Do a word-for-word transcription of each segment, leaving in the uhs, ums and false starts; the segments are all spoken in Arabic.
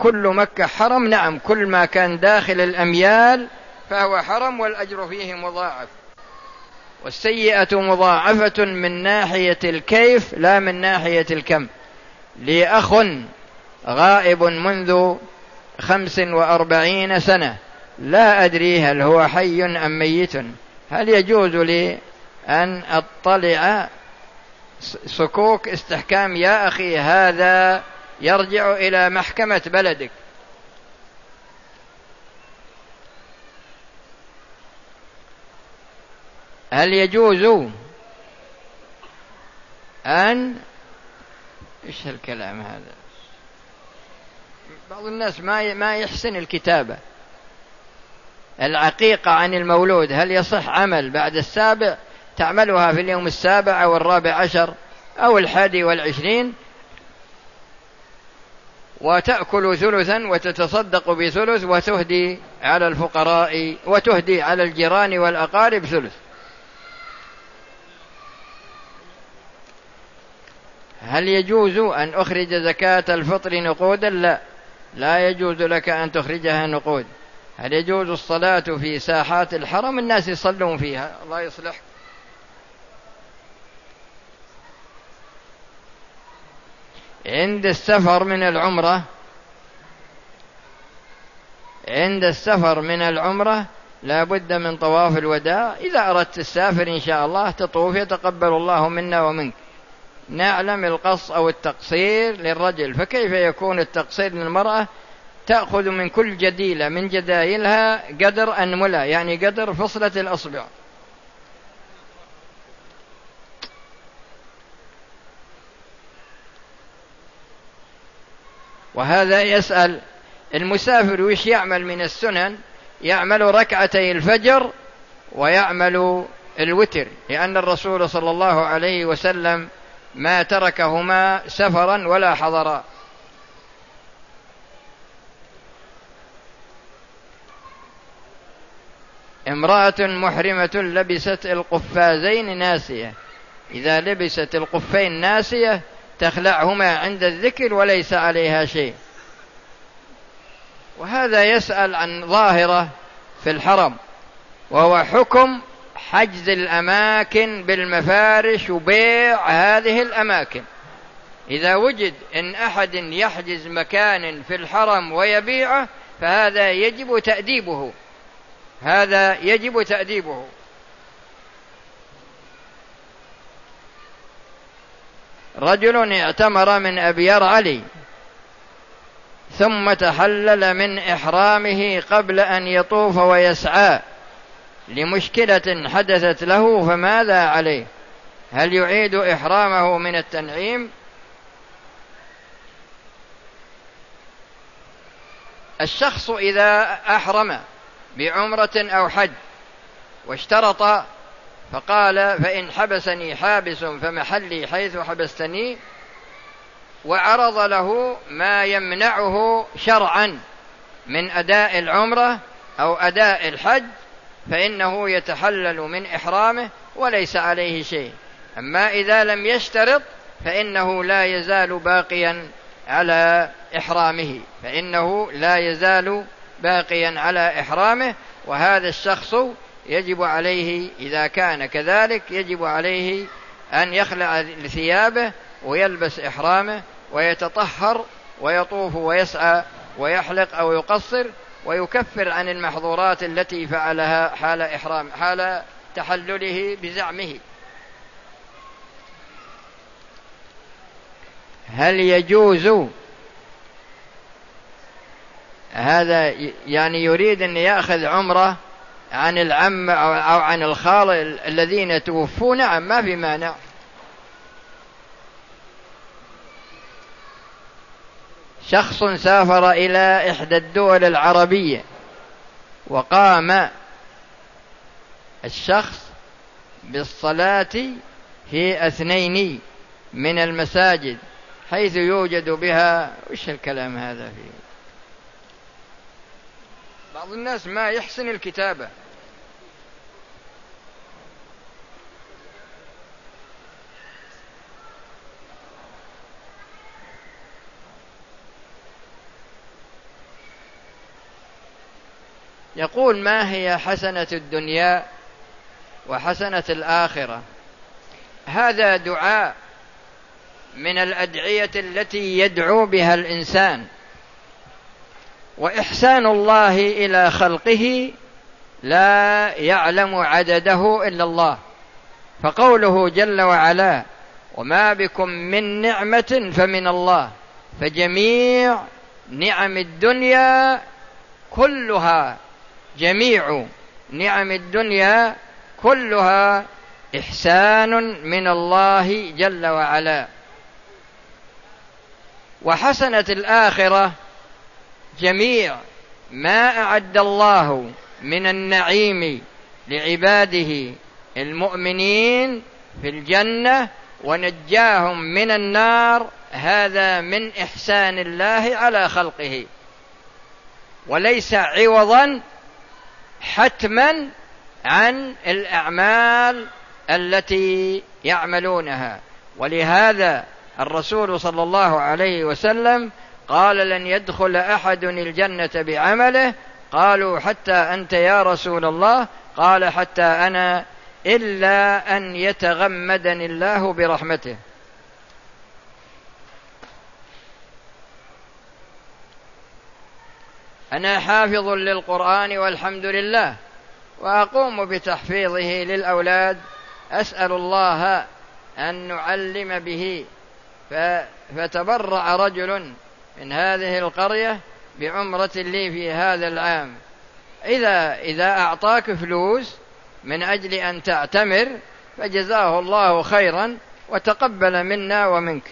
كل مكة حرم؟ نعم، كل ما كان داخل الأميال فهو حرم والأجر فيه مضاعف. والسيئة مضاعفة من ناحية الكيف لا من ناحية الكم. لي أخ غائب منذ خمس وأربعين سنة، لا أدري هل هو حي أم ميت، هل يجوز لي أن أطلع صكوك استحكام؟ يا أخي هذا يرجع إلى محكمة بلدك. هل يجوز أن إيش الكلام هذا؟ بعض الناس ما ما يحسن الكتابة. العقيقة عن المولود هل يصح عمل بعد السابع؟ تعملها في اليوم السابع أو الرابع عشر أو الحادي والعشرين، وتأكل ثلثا وتتصدق بثلث وتهدي على الفقراء وتهدي على الجيران والأقارب ثلث. هل يجوز أن أخرج زكاة الفطر نقودا؟ لا، لا يجوز لك أن تخرجها نقود. هل يجوز الصلاة في ساحات الحرم؟ الناس يصلون فيها، الله يصلح. عند السفر من العمرة عند السفر من العمرة لا بد من طواف الوداع. إذا أردت السافر إن شاء الله تطوف، يتقبل الله منا ومنك. نعلم القص أو التقصير للرجل، فكيف يكون التقصير للمرأة؟ تأخذ من كل جديلة من جدايلها قدر أنملة، يعني قدر فصلة الأصبع. وهذا يسأل المسافر وش يعمل من السنن؟ يعمل ركعتي الفجر ويعمل الوتر، لأن الرسول صلى الله عليه وسلم ما تركهما سفرا ولا حضرا. امرأة محرمة لبست القفازين ناسية، إذا لبست القفين ناسية تخلعهما عند الذكر وليس عليها شيء. وهذا يسأل عن ظاهرة في الحرم، وهو حكم حجز الأماكن بالمفارش وبيع هذه الأماكن. إذا وجد إن أحد يحجز مكان في الحرم ويبيعه فهذا يجب تأديبه، هذا يجب تأديبه. رجل اعتمر من أبيار علي ثم تحلل من إحرامه قبل أن يطوف ويسعى لمشكلة حدثت له، فماذا عليه؟ هل يعيد إحرامه من التنعيم؟ الشخص إذا أحرم بعمرة أو حج واشترط فقال فإن حبسني حابس فمحلي حيث حبستني، وعرض له ما يمنعه شرعا من أداء العمرة أو أداء الحج، فإنه يتحلل من إحرامه وليس عليه شيء. أما إذا لم يشترط فإنه لا يزال باقيا على إحرامه، فإنه لا يزال باقيا على إحرامه. وهذا الشخص يجب عليه إذا كان كذلك يجب عليه أن يخلع ثيابه ويلبس إحرامه ويتطهر ويطوف ويسعى ويحلق أو يقصر، ويكفر عن المحظورات التي فعلها حال إحرام حال تحلله بزعمه. هل يجوز هذا؟ يعني يريد أن يأخذ عمره عن العم أو عن الخال الذين توفوا، نعم ما في مانع. شخص سافر إلى إحدى الدول العربية وقام الشخص بالصلاة في اثنين من المساجد حيث يوجد بها، وش الكلام هذا فيه؟ بعض الناس ما يحسن الكتابة. يقول: ما هي حسنة الدنيا وحسنة الآخرة؟ هذا دعاء من الأدعية التي يدعو بها الإنسان، وإحسان الله إلى خلقه لا يعلم عدده إلا الله، فقوله جل وعلا: وما بكم من نعمة فمن الله، فجميع نعم الدنيا كلها جميع نعم الدنيا كلها إحسان من الله جل وعلا. وحسنة الآخرة جميع ما أعد الله من النعيم لعباده المؤمنين في الجنة ونجاهم من النار، هذا من إحسان الله على خلقه، وليس عوضا حتما عن الأعمال التي يعملونها. ولهذا الرسول صلى الله عليه وسلم قال: لن يدخل أحد الجنة بعمله. قالوا: حتى أنت يا رسول الله؟ قال: حتى أنا، إلا أن يتغمدني الله برحمته. أنا حافظ للقرآن والحمد لله، وأقوم بتحفيظه للأولاد، أسأل الله أن نعلم به. فتبرع رجل من هذه القرية بعمرة لي في هذا العام، إذا إذا أعطاك فلوس من أجل أن تعتمر فجزاه الله خيرا وتقبل منا ومنك.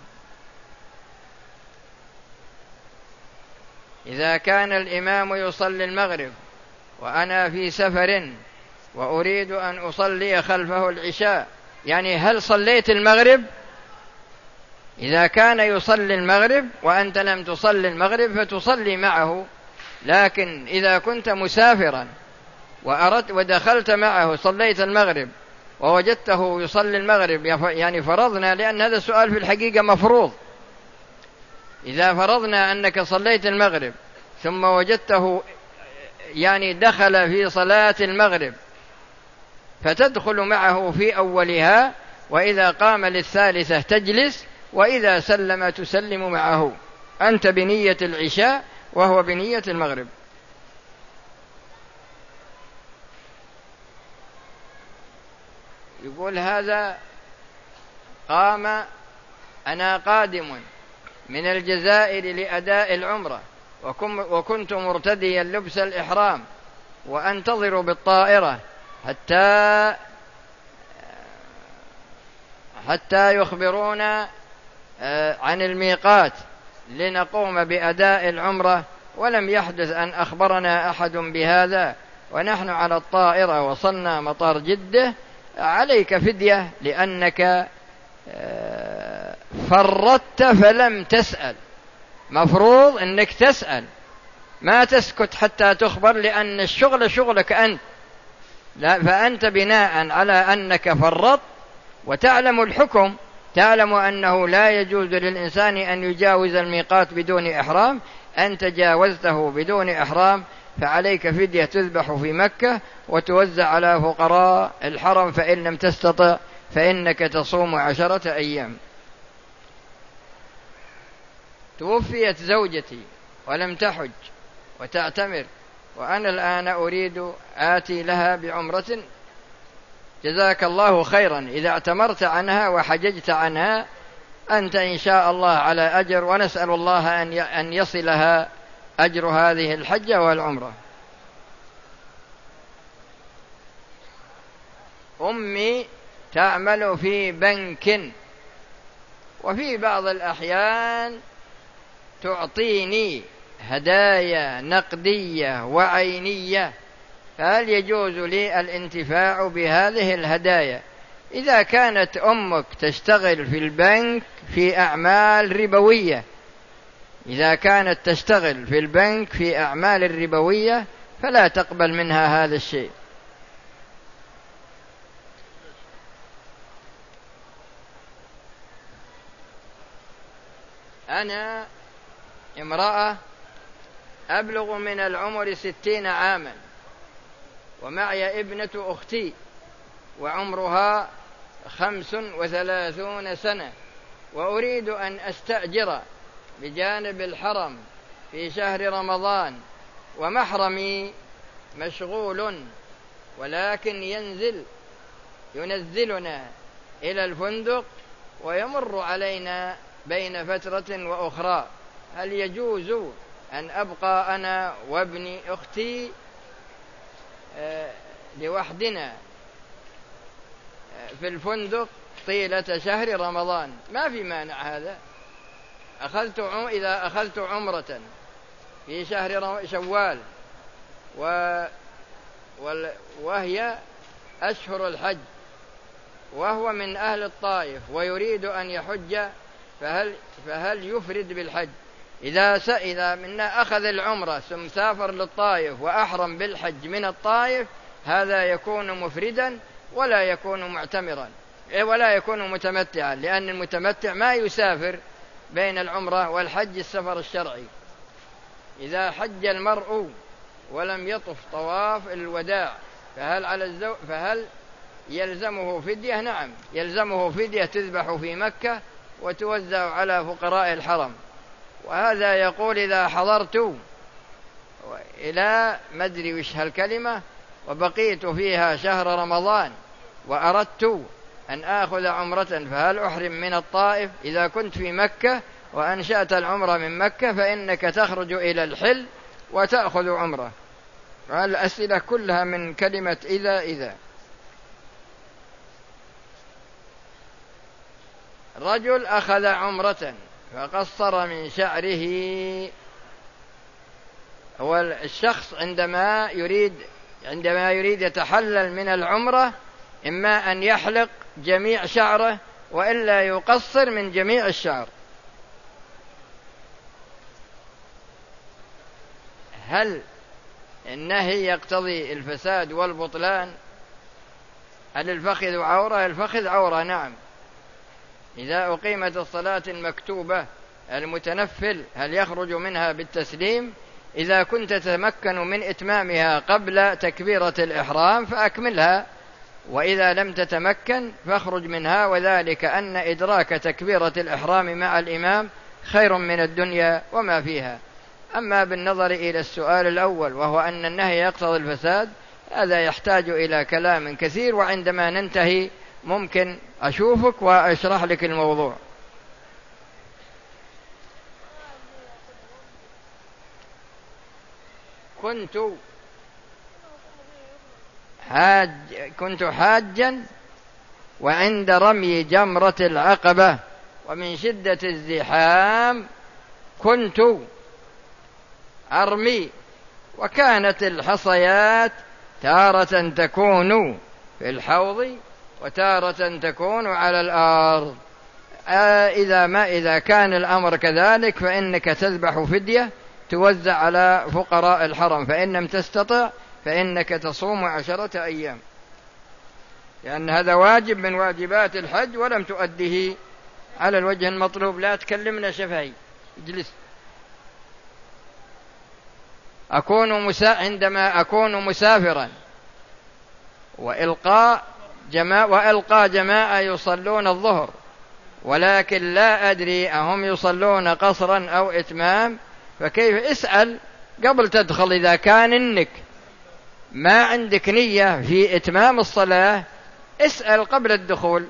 إذا كان الإمام يصلي المغرب وأنا في سفر وأريد أن أصلي خلفه العشاء، يعني هل صليت المغرب؟ إذا كان يصلي المغرب وأنت لم تصلي المغرب فتصلي معه، لكن إذا كنت مسافرا وأردت ودخلت معه صليت المغرب ووجدته يصلي المغرب، يعني فرضنا، لأن هذا السؤال في الحقيقة مفروض، إذا فرضنا أنك صليت المغرب ثم وجدته يعني دخل في صلاة المغرب فتدخل معه في أولها، وإذا قام للثالثة تجلس، وإذا سلم تسلم معه، أنت بنية العشاء وهو بنية المغرب. يقول هذا: قام أنا قادم من الجزائر لأداء العمرة، وكنت مرتديا لبس الإحرام وأنتظر بالطائرة حتى حتى يخبرونا عن الميقات لنقوم بأداء العمرة، ولم يحدث أن أخبرنا أحد بهذا، ونحن على الطائرة وصلنا مطار جدة. عليك فدية لأنك فرطت فلم تسأل، مفروض أنك تسأل، ما تسكت حتى تخبر، لأن الشغل شغلك أنت، لا فأنت بناء على أنك فرطت وتعلم الحكم، تعلم أنه لا يجوز للإنسان أن يجاوز الميقات بدون إحرام، أنت جاوزته بدون إحرام، فعليك فدية تذبح في مكة وتوزع على فقراء الحرم، فإن لم تستطع فإنك تصوم عشرة أيام. توفيت زوجتي ولم تحج وتعتمر، وأنا الآن أريد آتي لها بعمرة. جزاك الله خيرا، إذا اعتمرت عنها وحججت عنها أنت إن شاء الله على أجر، ونسأل الله أن يصلها أجر هذه الحجة والعمرة. أمي تعمل في بنك، وفي بعض الأحيان تعطيني هدايا نقدية وعينية، فهل يجوز لي الانتفاع بهذه الهدايا؟ إذا كانت أمك تشتغل في البنك في أعمال ربوية، إذا كانت تشتغل في البنك في أعمال الربوية فلا تقبل منها هذا الشيء. أنا امرأة أبلغ من العمر ستين عاما، ومعي ابنة أختي وعمرها خمس وثلاثون سنة، وأريد أن أستأجر بجانب الحرم في شهر رمضان، ومحرمي مشغول، ولكن ينزل ينزلنا إلى الفندق ويمر علينا بين فترة وأخرى، هل يجوز أن أبقى أنا وابن أختي لوحدنا في الفندق طيلة شهر رمضان؟ ما في مانع هذا. أخذت إذا أخذت عمرة في شهر شوال وهي أشهر الحج، وهو من أهل الطائف ويريد أن يحج، فهل, فهل يفرد بالحج؟ إذا إذا منا أخذ العمرة ثم سافر للطائف وأحرم بالحج من الطائف، هذا يكون مفردا ولا يكون معتمرا ولا يكون متمتعا، لأن المتمتع ما يسافر بين العمرة والحج السفر الشرعي. إذا حج المرء ولم يطف طواف الوداع فهل على الزو... فهل يلزمه فدية؟ نعم، يلزمه فدية تذبح في مكة وتوزع على فقراء الحرم. وهذا يقول إذا حضرت إلى مدري وش هالكلمة وبقيت فيها شهر رمضان وأردت أن آخذ عمرة، فهل أحرم من الطائف؟ إذا كنت في مكة وأنشأت العمرة من مكة فإنك تخرج إلى الحل وتأخذ عمرة. الأسئلة كلها من كلمة إذا إذا. رجل أخذ عمرة فقصر من شعره. هو الشخص عندما يريد عندما يريد يتحلل من العمرة إما أن يحلق جميع شعره وإلا يقصر من جميع الشعر. هل النهي يقتضي الفساد والبطلان؟ هل الفخذ عورة؟ الفخذ عورة نعم. إذا أقيمت الصلاة المكتوبة المتنفل هل يخرج منها بالتسليم؟ إذا كنت تتمكن من إتمامها قبل تكبيرة الإحرام فأكملها، وإذا لم تتمكن فاخرج منها، وذلك أن إدراك تكبيرة الإحرام مع الإمام خير من الدنيا وما فيها. أما بالنظر إلى السؤال الأول وهو أن النهي يقتضي الفساد، هذا يحتاج إلى كلام كثير، وعندما ننتهي ممكن أشوفك وأشرح لك الموضوع. كنت حاج كنت حاجا وعند رمي جمرة العقبة ومن شدة الزحام كنت أرمي، وكانت الحصيات تارة تكون في الحوض وتارة تكون على الأرض. آه إذا ما إذا كان الأمر كذلك فإنك تذبح فدية توزع على فقراء الحرم، فإن لم تستطع فإنك تصوم عشرة أيام، لأن هذا واجب من واجبات الحج ولم تؤديه على الوجه المطلوب. لا تكلمنا شفهي، اجلس. أكون مسا... عندما أكون مسافرا وإلقاء جماعة وإلقى جماعة يصلون الظهر، ولكن لا أدري أهم يصلون قصرا أو إتمام، فكيف؟ اسأل قبل تدخل. إذا كان إنك ما عندك نية في إتمام الصلاة اسأل قبل الدخول.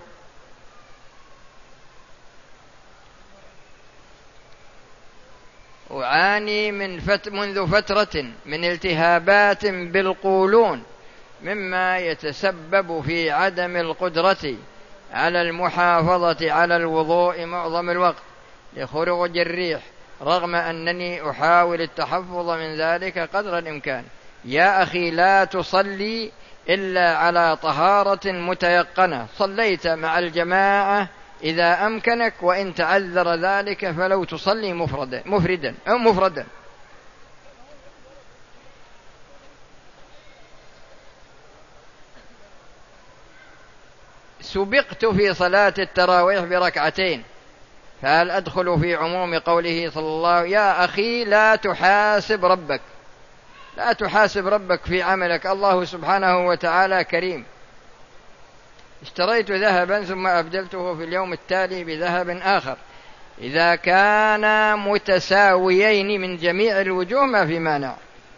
أعاني من فت... منذ فترة من التهابات بالقولون، مما يتسبب في عدم القدرة على المحافظة على الوضوء معظم الوقت لخروج الريح، رغم أنني أحاول التحفظ من ذلك قدر الإمكان. يا أخي لا تصلي إلا على طهارة متيقنة. صليت مع الجماعة إذا أمكنك، وإن تعذر ذلك فلو تصلي مفردا مفردا أو مفردا. سبقت في صلاة التراويح بركعتين فهل أدخل في عموم قوله صلى الله عليه وسلم يا أخي لا تحاسب ربك، لا تحاسب ربك في عملك، الله سبحانه وتعالى كريم. اشتريت ذهبا ثم أبدلته في اليوم التالي بذهب آخر، إذا كانا متساويين من جميع الوجوه ما في مانع.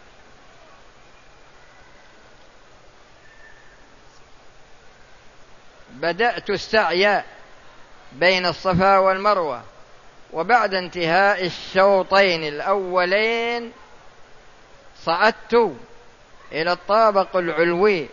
بدأت السعي بين الصفا والمروة، وبعد انتهاء الشوطين الأولين صعدت إلى الطابق العلوي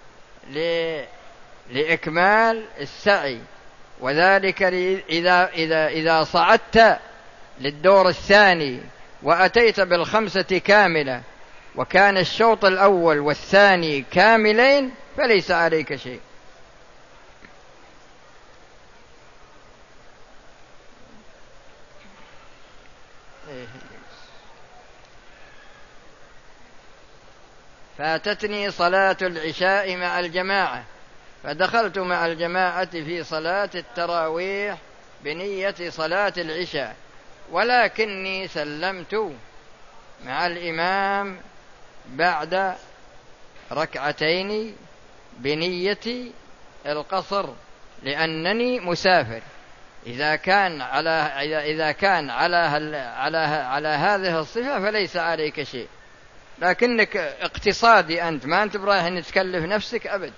لإكمال السعي، وذلك إذا, إذا, إذا صعدت للدور الثاني وأتيت بالخمسة كاملة وكان الشوط الأول والثاني كاملين فليس عليك شيء. فاتتني صلاة العشاء مع الجماعة، فدخلت مع الجماعة في صلاة التراويح بنية صلاة العشاء، ولكني سلمت مع الإمام بعد ركعتين بنية القصر لأنني مسافر. إذا كان على إذا كان على على على هذه الصفة فليس عليك شيء، لكنك اقتصادي أنت، ما أنت برايح أن تكلف نفسك أبد.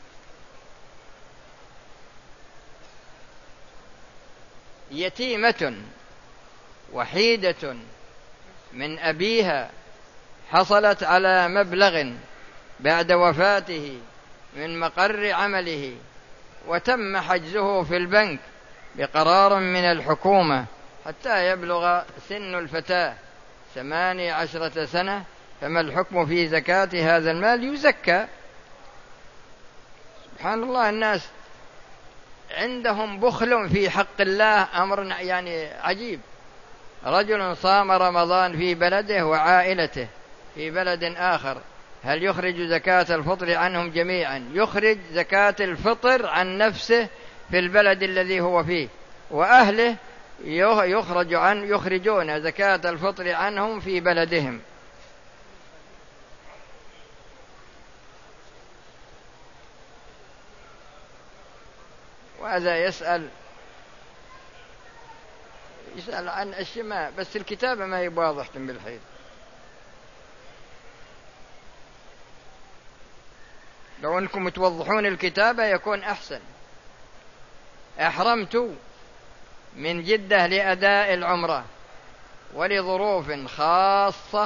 يتيمة وحيدة من أبيها حصلت على مبلغ بعد وفاته من مقر عمله، وتم حجزه في البنك بقرار من الحكومة حتى يبلغ سن الفتاة ثماني عشرة سنة، فما الحكم في زكاة هذا المال؟ يزكى. سبحان الله، الناس عندهم بخل في حق الله، أمر يعني عجيب. رجل صام رمضان في بلده وعائلته في بلد آخر، هل يخرج زكاة الفطر عنهم جميعا؟ يخرج زكاة الفطر عن نفسه في البلد الذي هو فيه، وأهله يخرج عن يخرجون زكاة الفطر عنهم في بلدهم. وهذا يسأل يسأل عن أشياء، بس الكتابة ما هي واضحة بالحيث. لو أنكم توضحون الكتابة يكون أحسن. أحرمت من جدة لأداء العمرة، ولظروف خاصة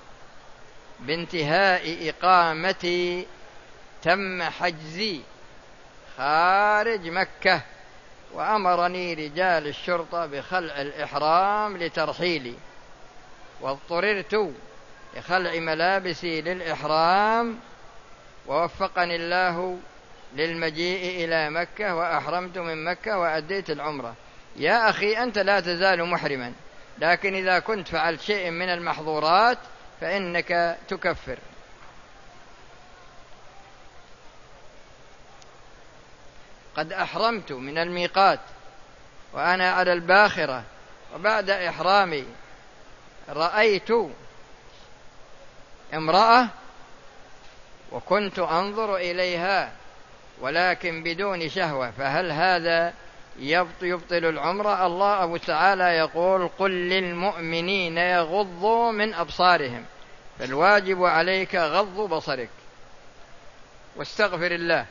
بانتهاء إقامتي تم حجزي خارج مكة، وأمرني رجال الشرطة بخلع الإحرام لترحيلي، واضطررت لخلع ملابسي للإحرام، ووفقني الله للمجيء إلى مكة وأحرمت من مكة وأديت العمرة. يا أخي أنت لا تزال محرما، لكن إذا كنت فعلت شيء من المحظورات فإنك تكفر. قد أحرمت من الميقات وأنا على الباخرة، وبعد إحرامي رأيت امرأة وكنت أنظر إليها ولكن بدون شهوة، فهل هذا يبطل العمرة؟ الله تعالى يقول قل للمؤمنين يغضوا من أبصارهم، فالواجب عليك غض بصرك واستغفر الله.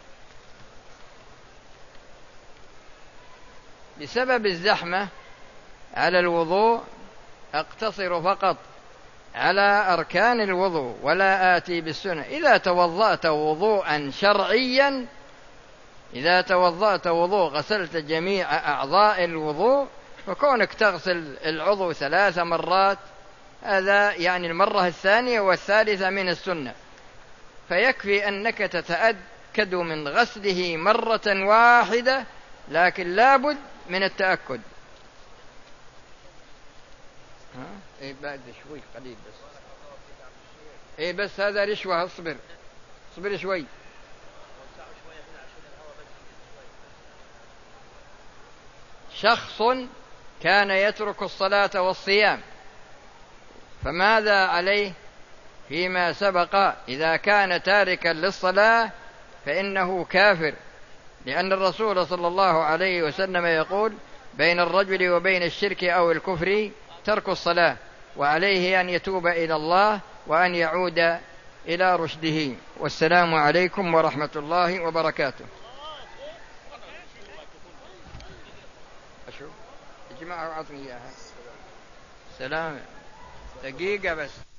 بسبب الزحمة على الوضوء أقتصر فقط على أركان الوضوء ولا آتي بالسنة. إذا توضأت وضوءا شرعيا، إذا توضأت وضوء غسلت جميع أعضاء الوضوء، فكونك تغسل العضو ثلاث مرات هذا يعني المرة الثانية والثالثة من السنة، فيكفي أنك تتأكد من غسله مرة واحدة، لكن لابد من التأكد. ها؟ إيه بعد شوي قليل بس. إيه بس هذا رشوة، اصبر اصبر شوي. شخص كان يترك الصلاة والصيام، فماذا عليه فيما سبق؟ إذا كان تاركا للصلاة فإنه كافر، لأن الرسول صلى الله عليه وسلم يقول: بين الرجل وبين الشرك أو الكفر ترك الصلاة، وعليه أن يتوب إلى الله وأن يعود إلى رشده. والسلام عليكم ورحمة الله وبركاته. أشوف اجمعوا وعطني إياها. سلام، دقيقة بس.